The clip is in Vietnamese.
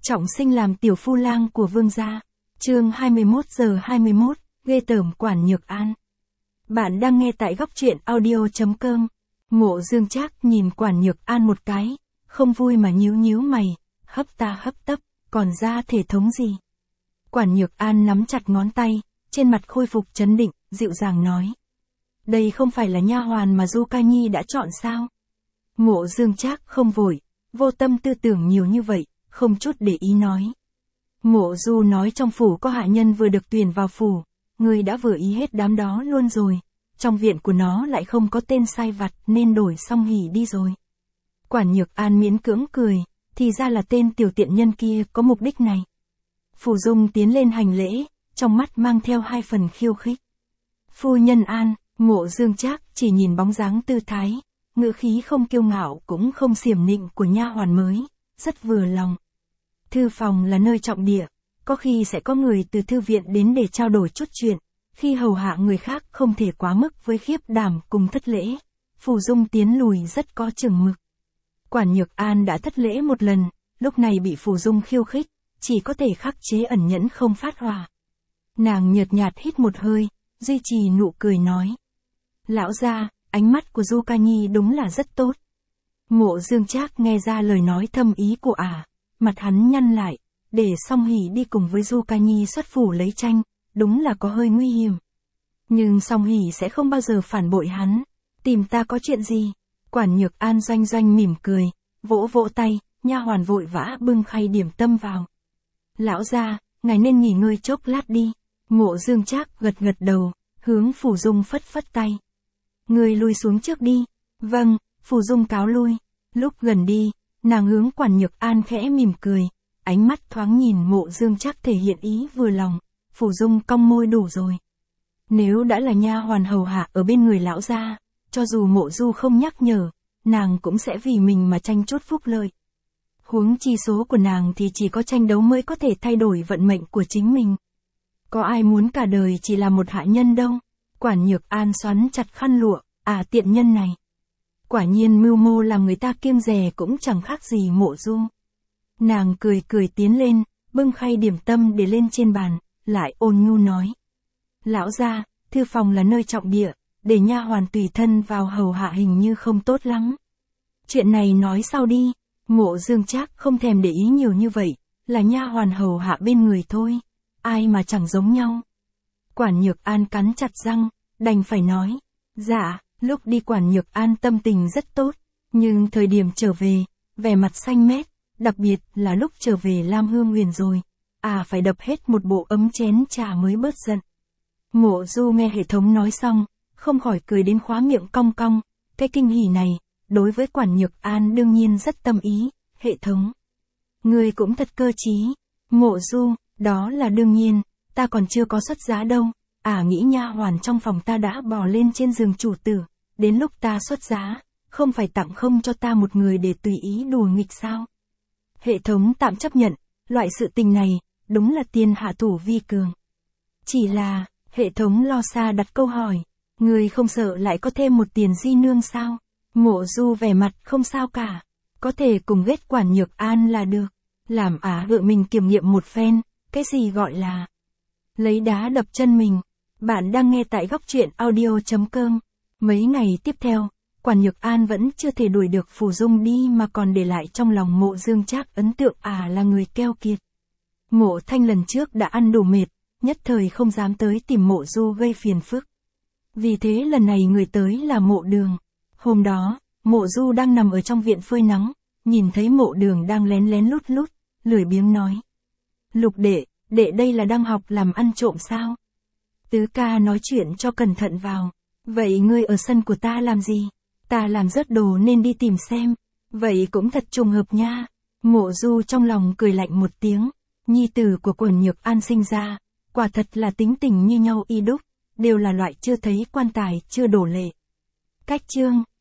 Trọng sinh làm tiểu phu lang của vương gia. Chương 21:21, ghê tởm Quản Nhược An. Bạn đang nghe tại góc truyện audio.com. Mộ Dương Trác nhìn Quản Nhược An một cái, không vui mà nhíu mày, hấp ta hấp tấp, còn ra thể thống gì? Quản Nhược An nắm chặt ngón tay, trên mặt khôi phục trấn định, dịu dàng nói. Đây không phải là nha hoàn mà Du Ca Nhi đã chọn sao? Mộ Dương Trác không vội, vô tâm tư tưởng nhiều như vậy, không chút để ý nói. Mộ Du nói trong phủ có hạ nhân vừa được tuyển vào phủ, ngươi đã vừa ý hết đám đó luôn rồi, trong viện của nó lại không có tên sai vặt nên đổi Song Hỷ đi rồi. Quản Nhược An miễn cưỡng cười, thì ra là tên tiểu tiện nhân kia có mục đích này. Phủ Dung tiến lên hành lễ, trong mắt mang theo hai phần khiêu khích. Phu nhân An, Mộ Dương Trác chỉ nhìn bóng dáng tư thái, ngữ khí không kiêu ngạo cũng không xiểm nịnh của nha hoàn mới, rất vừa lòng. Thư phòng là nơi trọng địa, có khi sẽ có người từ thư viện đến để trao đổi chút chuyện, khi hầu hạ người khác không thể quá mức với khiếp đảm cùng thất lễ. Phủ Dung tiến lùi rất có chừng mực. Quản Nhược An đã thất lễ một lần, lúc này bị Phủ Dung khiêu khích, chỉ có thể khắc chế ẩn nhẫn không phát hỏa. Nàng nhợt nhạt hít một hơi, duy trì nụ cười nói. Lão gia, ánh mắt của Du Ca Nhi đúng là rất tốt. Mộ Dương Trác nghe ra lời nói thâm ý của mặt hắn nhăn lại, để Song Hỷ đi cùng với Du Ca Nhi xuất phủ lấy tranh, đúng là có hơi nguy hiểm. Nhưng Song Hỷ sẽ không bao giờ phản bội hắn. Tìm ta có chuyện gì? Quản Nhược An doanh mỉm cười, vỗ tay, nha hoàn vội vã bưng khay điểm tâm vào. Lão gia, ngài nên nghỉ ngơi chốc lát đi. Mộ Dương Trác gật đầu, hướng Phủ Dung phất tay. Ngươi lui xuống trước đi. Vâng, Phủ Dung cáo lui. Lúc gần đi, nàng hướng Quản Nhược An khẽ mỉm cười, ánh mắt thoáng nhìn Mộ Dương Trác thể hiện ý vừa lòng. Phủ Dung cong môi đủ rồi. Nếu đã là nha hoàn hầu hạ ở bên người lão gia, cho dù Mộ Du không nhắc nhở, nàng cũng sẽ vì mình mà tranh chút phúc lợi. Huống chi số của nàng thì chỉ có tranh đấu mới có thể thay đổi vận mệnh của chính mình. Có ai muốn cả đời chỉ là một hạ nhân đâu. Quản Nhược An xoắn chặt khăn lụa, tiện nhân này. Quả nhiên mưu mô làm người ta kiêng dè cũng chẳng khác gì Mộ Du. Nàng cười tiến lên, bưng khay điểm tâm để lên trên bàn, lại ôn nhu nói. Lão gia, thư phòng là nơi trọng địa, để nha hoàn tùy thân vào hầu hạ hình như không tốt lắm. Chuyện này nói sau đi. Mộ Dương Trác không thèm để ý nhiều như vậy, là nha hoàn hầu hạ bên người thôi, ai mà chẳng giống nhau. Quản Nhược An cắn chặt răng, đành phải nói. Dạ, lúc đi Quản Nhược An tâm tình rất tốt, nhưng thời điểm trở về, vẻ mặt xanh mét, đặc biệt là lúc trở về Lam Hương Huyền rồi, phải đập hết một bộ ấm chén trà mới bớt giận. Mộ Du nghe hệ thống nói xong, không khỏi cười đến khóa miệng cong cong, cái kinh hỉ này, đối với Quản Nhược An đương nhiên rất tâm ý. Hệ thống, ngươi cũng thật cơ trí. Mộ Du, đó là đương nhiên, ta còn chưa có xuất giá đâu. Nghĩ nha hoàn trong phòng ta đã bò lên trên giường chủ tử, đến lúc ta xuất giá, không phải tặng không cho ta một người để tùy ý đùa nghịch sao? Hệ thống tạm chấp nhận, loại sự tình này, đúng là tiên hạ thủ vi cường. Chỉ là, hệ thống lo xa đặt câu hỏi, ngươi không sợ lại có thêm một tiền di nương sao? Mộ Du vẻ mặt không sao cả, có thể cùng ghét Quản Nhược An là được. Làm gượng mình kiểm nghiệm một phen, cái gì gọi là lấy đá đập chân mình. Bạn đang nghe tại góc truyện audio.com. Mấy ngày tiếp theo, Quản Nhược An vẫn chưa thể đuổi được Phủ Dung đi mà còn để lại trong lòng Mộ Dương Trác ấn tượng là người keo kiệt. Mộ Thanh lần trước đã ăn đủ mệt, nhất thời không dám tới tìm Mộ Du gây phiền phức. Vì thế lần này người tới là Mộ Đường. Hôm đó, Mộ Du đang nằm ở trong viện phơi nắng, nhìn thấy Mộ Đường đang lén lút, lười biếng nói. Lục đệ đây là đang học làm ăn trộm sao? Tứ ca nói chuyện cho cẩn thận vào. Vậy ngươi ở sân của ta làm gì? Ta làm rớt đồ nên đi tìm xem. Vậy cũng thật trùng hợp nha. Mộ Du trong lòng cười lạnh một tiếng. Nhi tử của Quản Nhược An sinh ra, quả thật là tính tình như nhau y đúc, đều là loại chưa thấy quan tài chưa đổ lệ. Cách chương